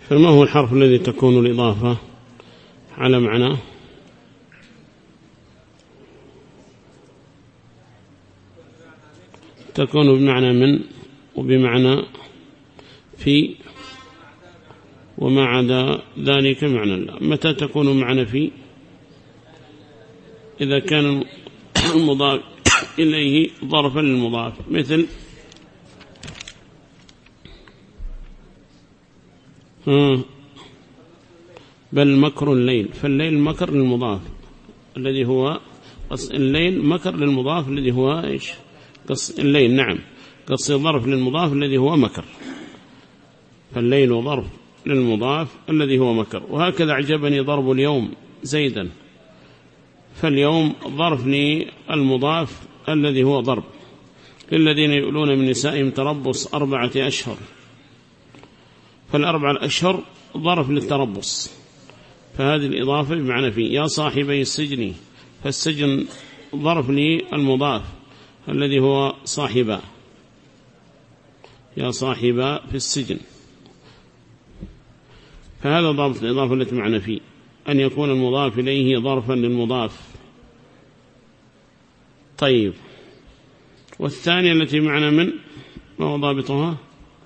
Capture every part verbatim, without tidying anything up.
فما هو الحرف الذي تكون الإضافة على معناه؟ تكون بمعنى من وبمعنى في وما عدا ذلك معنى لا. متى تكون معنى في؟ إذا كان المضاف إليه ظرفا للمضاف، مثل بل مكر الليل، فالليل مكر للمضاف الذي هو قص الليل، مكر للمضاف الذي هو إيش؟ قص الليل. نعم، قص ظرف للمضاف الذي هو مكر، فالليل ظرف للمضاف الذي هو مكر. وهكذا أعجبني ضرب اليوم زيدا، فاليوم ظرف للمضاف الذي هو ضرب. للذين يؤلون من نسائهم تربص أربعة أشهر، فالأربع الأشهر ظرف للتربص، فهذه الإضافة بمعنى في. يا صاحبي السجن، فالسجن ظرف للمضاف الذي هو صاحبا، يا صاحبا في السجن، فهذا ضابط الإضافة التي معنى فيه، أن يكون المضاف إليه ظرفا للمضاف. طيب، والثانية التي معنى من، ما هو ضابطها؟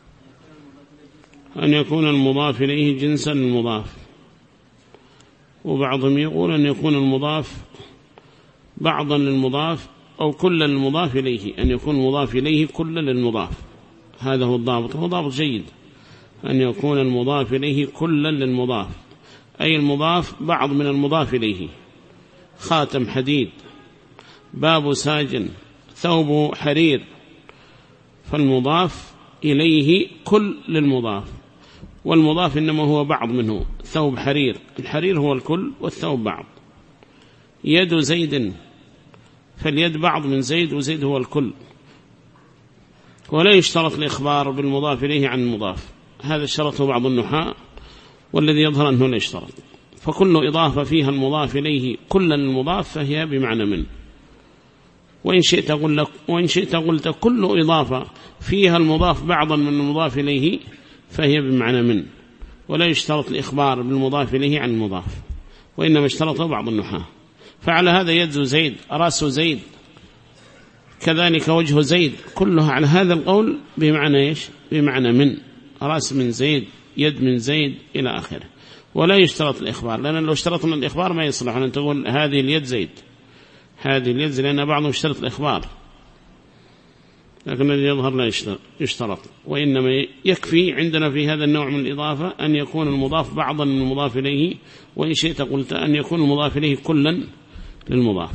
أن يكون المضاف إليه جنسا للمضاف، وبعضهم يقول أن يكون المضاف بعضا للمضاف أو كلا للمضاف إليه، أن يكون المضاف إليه كلا للمضاف. هذا هو الضابط، هو ضابط جيد، أن يكون المضاف إليه كلا للمضاف، أي المضاف بعض من المضاف إليه. خاتم حديد، باب ساجن، ثوب حرير، فالمضاف إليه كل للمضاف، والمضاف إنما هو بعض منه. ثوب حرير، الحرير هو الكل والثوب بعض. يد زيد، فاليد بعض من زيد وزيد هو الكل. ولا يشترط الإخبار بالمضاف إليه عن المضاف، هذا شرطه بعض النحاة، والذي يظهر أنه لا يشترط. فكل إضافة فيها المضاف إليه كلا للمضاف فهي بمعنى من. وإن شئت أقول لك وإن شئت قلت كل إضافة فيها المضاف بعضا من المضاف إليه فهي بمعنى من، ولا يشترط الإخبار بالمضاف إليه عن المضاف، وإنما اشترطه بعض النحاة. فعلى هذا يد زيد، رأس زيد، كذلك وجه زيد، كلها على هذا القول بمعنى إيش؟ بمعنى من، رأس من زيد، يد من زيد إلى آخره. ولا يشترط الإخبار، لأن لو اشترطنا الإخبار ما يصلح أن تقول هذه اليد زيد، هذه اليد زيد، لأن بعضهم اشترط الإخبار، لكن الذي يظهر لا يشترط. وإنما يكفي عندنا في هذا النوع من الإضافة أن يكون المضاف بعضا من المضاف إليه، وإن شئت قلت أن يكون المضاف إليه كلا للمضاف،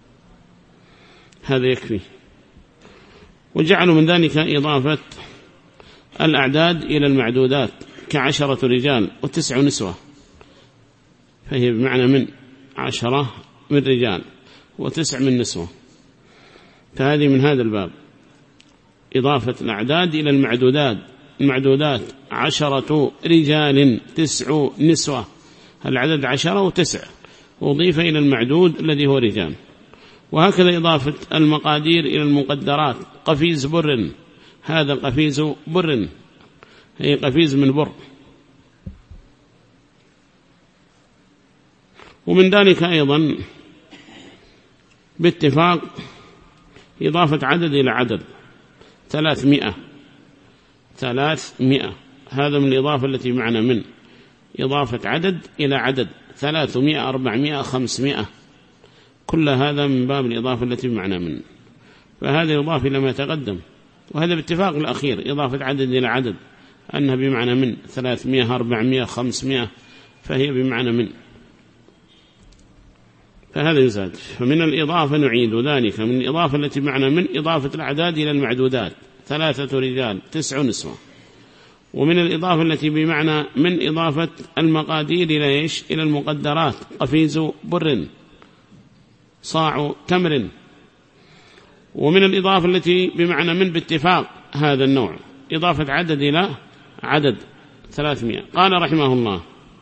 هذا يكفي. وجعلوا من ذلك إضافة الأعداد إلى المعدودات، كعشرة رجال وتسع نسوة، فهي بمعنى من، عشرة من رجال وتسع من نسوة، فهذه من هذا الباب، إضافة الأعداد إلى المعدودات. المعدودات عشرة رجال تسع نسوة، العدد عشرة وتسع، وضيف إلى المعدود الذي هو رجال. وهكذا إضافة المقادير إلى المقدرات، قفيز بر، هذا قفيز بر، هي قفيز من بر. ومن ذلك أيضا باتفاق إضافة عدد إلى عدد، ثلاثمائة، ثلاثمائة، هذا من الإضافة التي معنا من، إضافة عدد إلى عدد، ثلاثمائة، أربعمائة، خمسمائة، كل هذا من باب الإضافة التي معنا من، فهذا يضاف إلى ما تقدم. وهذا باتفاق الأخير، إضافة عدد إلى عدد، أنها بمعنى من، ثلاثمائة، أربعمائة، خمسمائة، فهي بمعنى من، فهذا يزاد. فمن الإضافة نعيد ذلك، من الإضافة التي معنى من، إضافة الأعداد إلى المعدودات، ثلاثة رجال تسع نسوة. ومن الإضافة التي بمعنى من، إضافة المقادير إلى إيش؟ إلى المقدرات، قفيز بر، صاع تمر. ومن الإضافة التي بمعنى من باتفاق هذا النوع، إضافة عدد إلى عدد، ثلاثمائة. قال رحمه الله: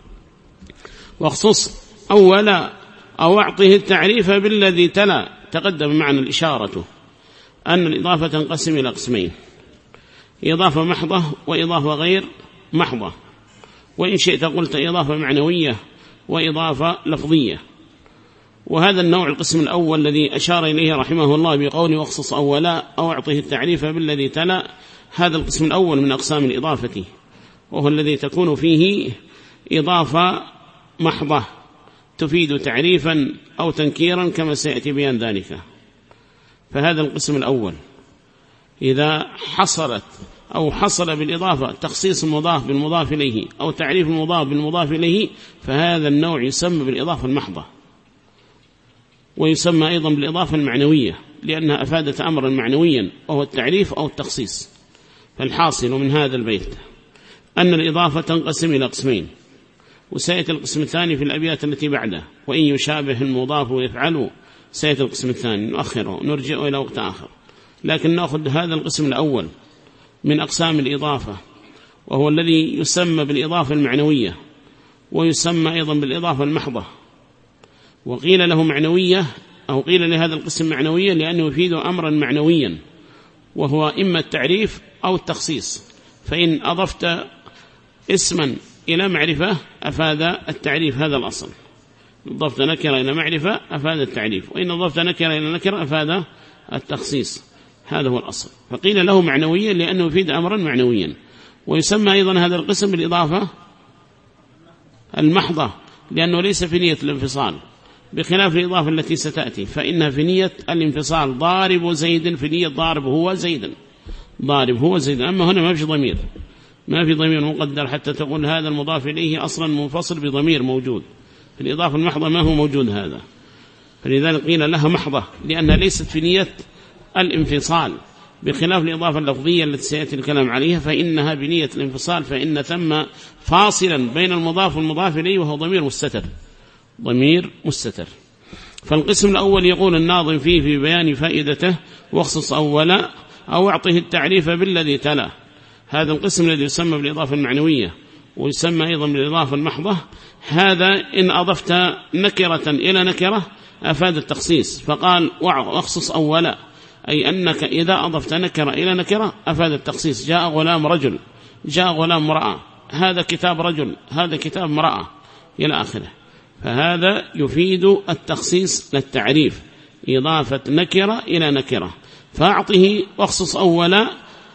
واخصص أولا أو أعطه التعريف بالذي تلا. تقدم معنا الإشارة أن الإضافة تنقسم إلى قسمين: إضافة محضة وإضافة غير محضة. وإن شئت قلت إضافة معنوية وإضافة لفظية. وهذا النوع القسم الأول الذي أشار إليه رحمه الله بقوله واخصص أولا أو أعطه التعريف بالذي تلا، هذا القسم الأول من أقسام الإضافة، وهو الذي تكون فيه إضافة محضة تفيد تعريفا أو تنكيرا كما سيأتي بيان ذلك. فهذا القسم الأول إذا حصلت أو حصل بالإضافة تخصيص المضاف بالمضاف إليه أو تعريف المضاف بالمضاف إليه، فهذا النوع يسمى بالإضافة المحضة، ويسمى أيضا بالإضافة المعنوية لأنها أفادت أمرا معنويا وهو التعريف أو التخصيص. فالحاصل من هذا البيت أن الإضافة تنقسم إلى قسمين، وسيأتي القسم الثاني في الأبيات التي بعده، وإن يشابه المضاف ويفعله سيأتي القسم الثاني نؤخره نرجع إلى وقت آخر. لكن نأخذ هذا القسم الأول من أقسام الإضافة، وهو الذي يسمى بالإضافة المعنوية ويسمى أيضا بالإضافة المحضة. وقيل له معنوية أو قيل لهذا القسم معنوية لأنه يفيد أمرا معنويا وهو إما التعريف أو التخصيص. فإن أضفت اسما إلى معرفة أفاد التعريف، هذا الأصل. أضفت نكرة إلى معرفة أفاد التعريف، وإن أضفت نكرة إلى نكرة أفاد التخصيص، هذا هو الأصل. فقيل له معنويا لأنه يفيد أمرا معنويا. ويسمى أيضا هذا القسم بالإضافة المحضة لأنه ليس في نية الانفصال، بخلاف الإضافة التي ستأتي فإنها في نية الانفصال. ضارب زيد في نية ضارب هو زيدا، ضارب هو زيدا. أما هنا ما في ضمير، ما في ضمير مقدر حتى تقول هذا المضاف إليه أصلا منفصل بضمير موجود. في الإضافة المحضة ما هو موجود هذا، فلذلك قيل لها محضة لأنها ليست في نية الانفصال، بخلاف الإضافة اللفظية التي سيأتي الكلام عليها فإنها بنية الانفصال، فإن ثم فاصلا بين المضاف والمضاف إليه وهو ضمير مستتر، ضمير مستتر. فالقسم الأول يقول الناظم فيه في بيان فائدته واخصص أولا أو أعطه التعريف بالذي تلا. هذا القسم الذي يسمى بالإضافة المعنوية ويسمى أيضا بالإضافة المحضة، هذا إن أضفت نكرة إلى نكرة أفاد التخصيص، فقال واخصص أولا، أي أنك إذا أضفت نكرة إلى نكرة أفاد التخصيص. جاء غلام رجل، جاء غلام امرأة، هذا كتاب رجل، هذا كتاب امرأة، إلى آخره. فهذا يفيد التخصيص للتعريف، إضافة نكرة إلى نكرة. فأعطه واخصص أولا،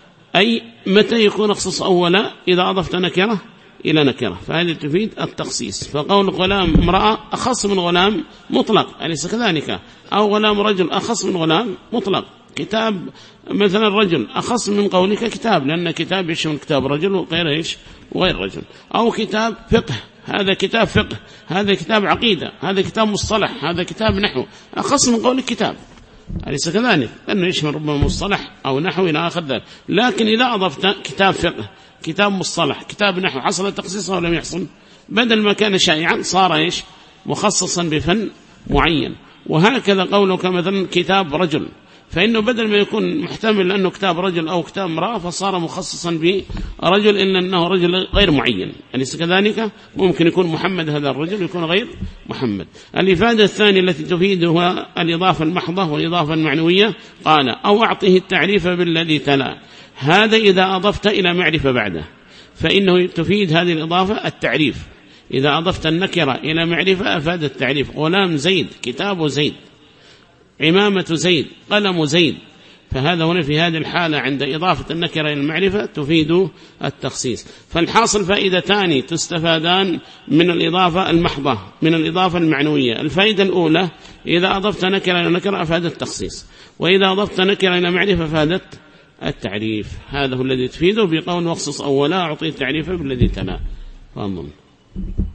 أي متى يكون اخصص أولا؟ إذا أضفت نكرة إلى نكرة، فهذه تفيد التخصيص. فقول غلام امرأة أخص من غلام مطلق، أليس كذلك؟ أو غلام رجل أخص من غلام مطلق. كتاب مثلا رجل أخص من قولك كتاب، لأن كتاب يشمل كتاب رجل وغير إيش وغير رجل. أو كتاب فقه، هذا كتاب فقه، هذا كتاب عقيدة، هذا كتاب مصطلح، هذا كتاب نحو، أخص من قولك كتاب، أليس كذلك؟ لأنه يشمل ربما مصطلح أو نحو إلى آخر ذلك. لكن إذا أضفت كتاب فقه، كتاب مصطلح، كتاب نحو، حصل تخصيصه ولم يحصل؟ بدل ما كان شائعا صار إيش مخصصا بفن معين. وهكذا قولك مثلا كتاب رجل، فإنه بدل ما يكون محتمل أنه كتاب رجل أو كتاب امرأة فصار مخصصا برجل، إلا أنه رجل غير معين، أليس كذلك؟ ممكن يكون محمد هذا الرجل يكون غير محمد. الإفادة الثانية التي تفيدها الإضافة المحضة والإضافة المعنوية، قال أو أعطه التعريف بالذي تلا. هذا إذا أضفت إلى معرفة بعده فإنه تفيد هذه الإضافة التعريف. إذا أضفت النكرة إلى معرفة أفاد التعريف. غلام زيد، كتاب زيد، عمامة زيد، قلم زيد. فهذا هنا في هذه الحالة عند إضافة النكرة إلى المعرفة تفيد التخصيص. فالحاصل فائدتان تستفادان من الإضافة المحضة من الإضافة المعنوية. الفائدة الأولى إذا أضفت نكرة إلى نكرة أفادت التخصيص، وإذا أضفت نكرة إلى معرفة أفادت التعريف. هذا هو الذي تفيده بقول واخصص أولا أعطي التعريف بالذي تلا. فانظر